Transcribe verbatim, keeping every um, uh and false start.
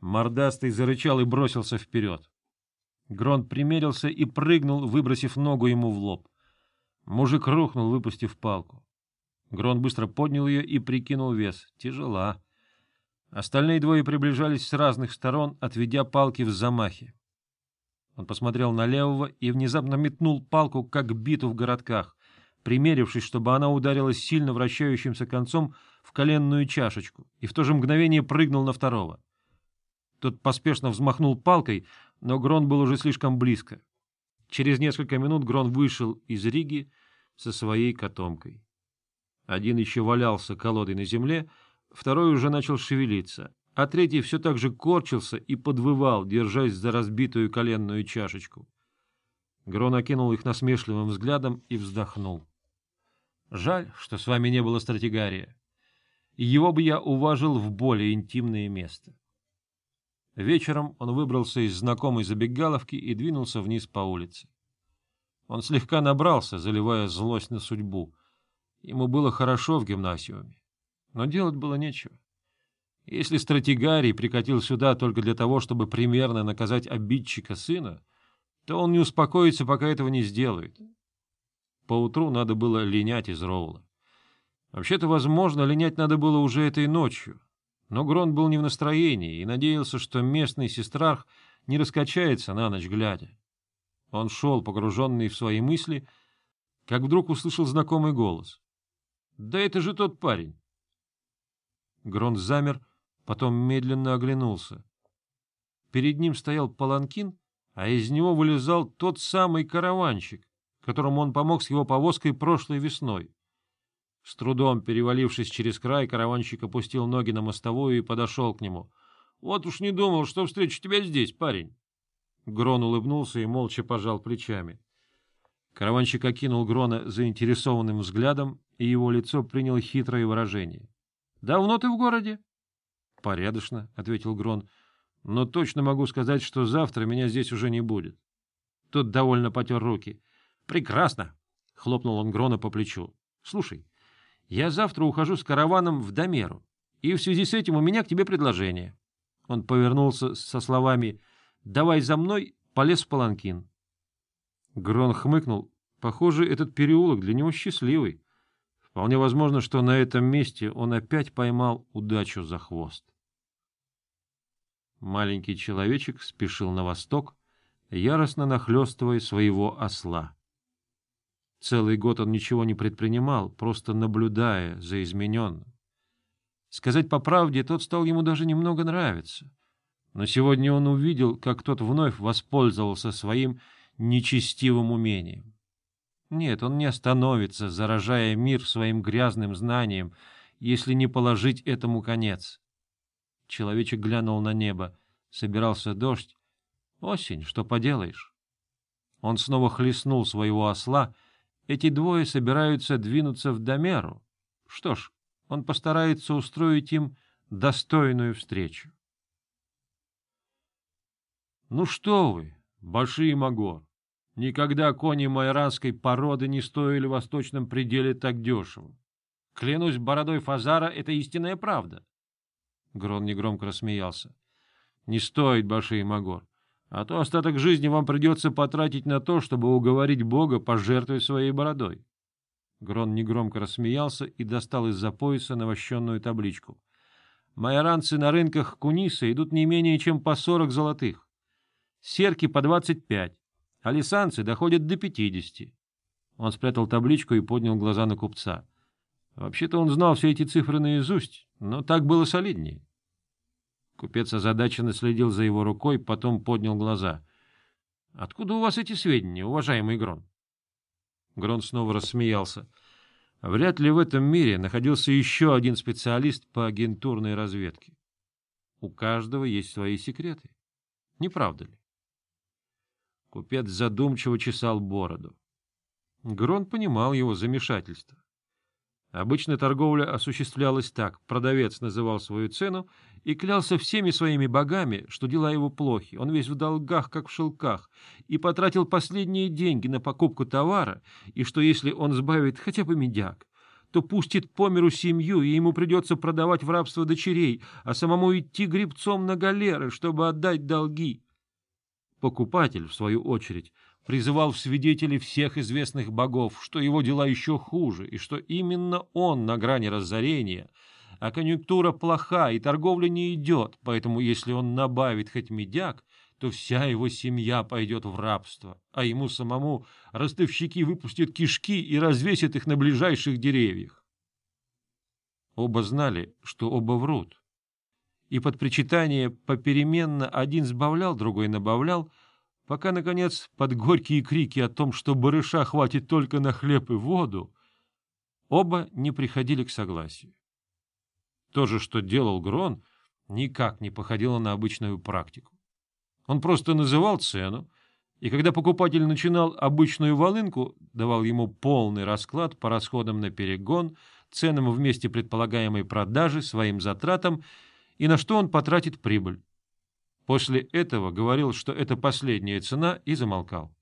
Мордастый зарычал и бросился вперед. Гронт примерился и прыгнул, выбросив ногу ему в лоб. Мужик рухнул, выпустив палку. Гронт быстро поднял ее и прикинул вес. Тяжела. Остальные двое приближались с разных сторон, отведя палки в замахе. Он посмотрел на левого и внезапно метнул палку, как биту в городках, примерившись, чтобы она ударилась сильно вращающимся концом в коленную чашечку, и в то же мгновение прыгнул на второго. Тот поспешно взмахнул палкой, но Гронт был уже слишком близко. Через несколько минут Гронт вышел из риги со своей котомкой. Один еще валялся колодой на земле, второй уже начал шевелиться, а третий все так же корчился и подвывал, держась за разбитую коленную чашечку. Гронт окинул их насмешливым взглядом и вздохнул. Жаль, что с вами не было стратегария. Его бы я уважил в более интимное место. Вечером он выбрался из знакомой забегаловки и двинулся вниз по улице. Он слегка набрался, заливая злость на судьбу. Ему было хорошо в гимнасиуме, но делать было нечего. Если стратегарий прикатил сюда только для того, чтобы примерно наказать обидчика сына, то он не успокоится, пока этого не сделает. Поутру надо было линять из Роула. Вообще-то, возможно, линять надо было уже этой ночью, но Гронт был не в настроении и надеялся, что местный сестрарх не раскачается на ночь глядя. Он шел, погруженный в свои мысли, как вдруг услышал знакомый голос. — Да это же тот парень! Гронт замер, потом медленно оглянулся. Перед ним стоял паланкин, а из него вылезал тот самый караванщик, которому он помог с его повозкой прошлой весной. С трудом перевалившись через край, караванщик опустил ноги на мостовую и подошел к нему. — Вот уж не думал, что встречу тебя здесь, парень. Грон улыбнулся и молча пожал плечами. Караванщик окинул Грона заинтересованным взглядом, и его лицо приняло хитрое выражение. — Давно ты в городе? — Порядочно, — ответил Грон, — но точно могу сказать, что завтра меня здесь уже не будет. Тот довольно потер руки. — Прекрасно! — хлопнул он Грона по плечу. — Слушай, я завтра ухожу с караваном в Домеру, и в связи с этим у меня к тебе предложение. Он повернулся со словами «Давай за мной», полез в паланкин. Грон хмыкнул. Похоже, этот переулок для него счастливый. Вполне возможно, что на этом месте он опять поймал удачу за хвост. Маленький человечек спешил на восток, яростно нахлёстывая своего осла. Целый год он ничего не предпринимал, просто наблюдая за измененным. Сказать по правде, тот стал ему даже немного нравиться. Но сегодня он увидел, как тот вновь воспользовался своим нечестивым умением. Нет, он не остановится, заражая мир своим грязным знанием, если не положить этому конец. Человечек глянул на небо. Собирался дождь. Осень, что поделаешь? Он снова хлестнул своего осла. Эти двое собираются двинуться в Домеру. Что ж, он постарается устроить им достойную встречу. — Ну что вы, Баши Магор, никогда кони майранской породы не стоили в восточном пределе так дешево. Клянусь бородой Фазара, это истинная правда. Грон негромко рассмеялся. — Не стоит, Баши Магор, а то остаток жизни вам придется потратить на то, чтобы уговорить Бога пожертвовать своей бородой. Грон негромко рассмеялся и достал из-за пояса навощенную табличку. Майоранцы на рынках Куниса идут не менее чем по сорок золотых. Серки по двадцать пять, а лисанцы доходят до пятидесяти. Он спрятал табличку и поднял глаза на купца. Вообще-то он знал все эти цифры наизусть, но так было солиднее. Купец озадаченно следил за его рукой, потом поднял глаза. — Откуда у вас эти сведения, уважаемый Грон? Грон снова рассмеялся. Вряд ли в этом мире находился еще один специалист по агентурной разведке. У каждого есть свои секреты. Не правда ли? Купец задумчиво чесал бороду. Грон понимал его замешательство. Обычно торговля осуществлялась так. Продавец называл свою цену и клялся всеми своими богами, что дела его плохи, он весь в долгах, как в шелках, и потратил последние деньги на покупку товара, и что если он сбавит хотя бы медяк, то пустит по миру семью, и ему придется продавать в рабство дочерей, а самому идти гребцом на галеры, чтобы отдать долги. Покупатель, в свою очередь, призывал в свидетели всех известных богов, что его дела еще хуже, и что именно он на грани разорения, а конъюнктура плоха, и торговля не идет, поэтому если он набавит хоть медяк, то вся его семья пойдет в рабство, а ему самому ростовщики выпустят кишки и развесят их на ближайших деревьях. Оба знали, что оба врут, и под причитание попеременно один сбавлял, другой набавлял, пока, наконец, под горькие крики о том, что барыша хватит только на хлеб и воду, оба не приходили к согласию. То же, что делал Грон, никак не походило на обычную практику. Он просто называл цену, и когда покупатель начинал обычную волынку, давал ему полный расклад по расходам на перегон, ценам в месте предполагаемой продажи, своим затратам и на что он потратит прибыль. После этого говорил, что это последняя цена, и замолкал.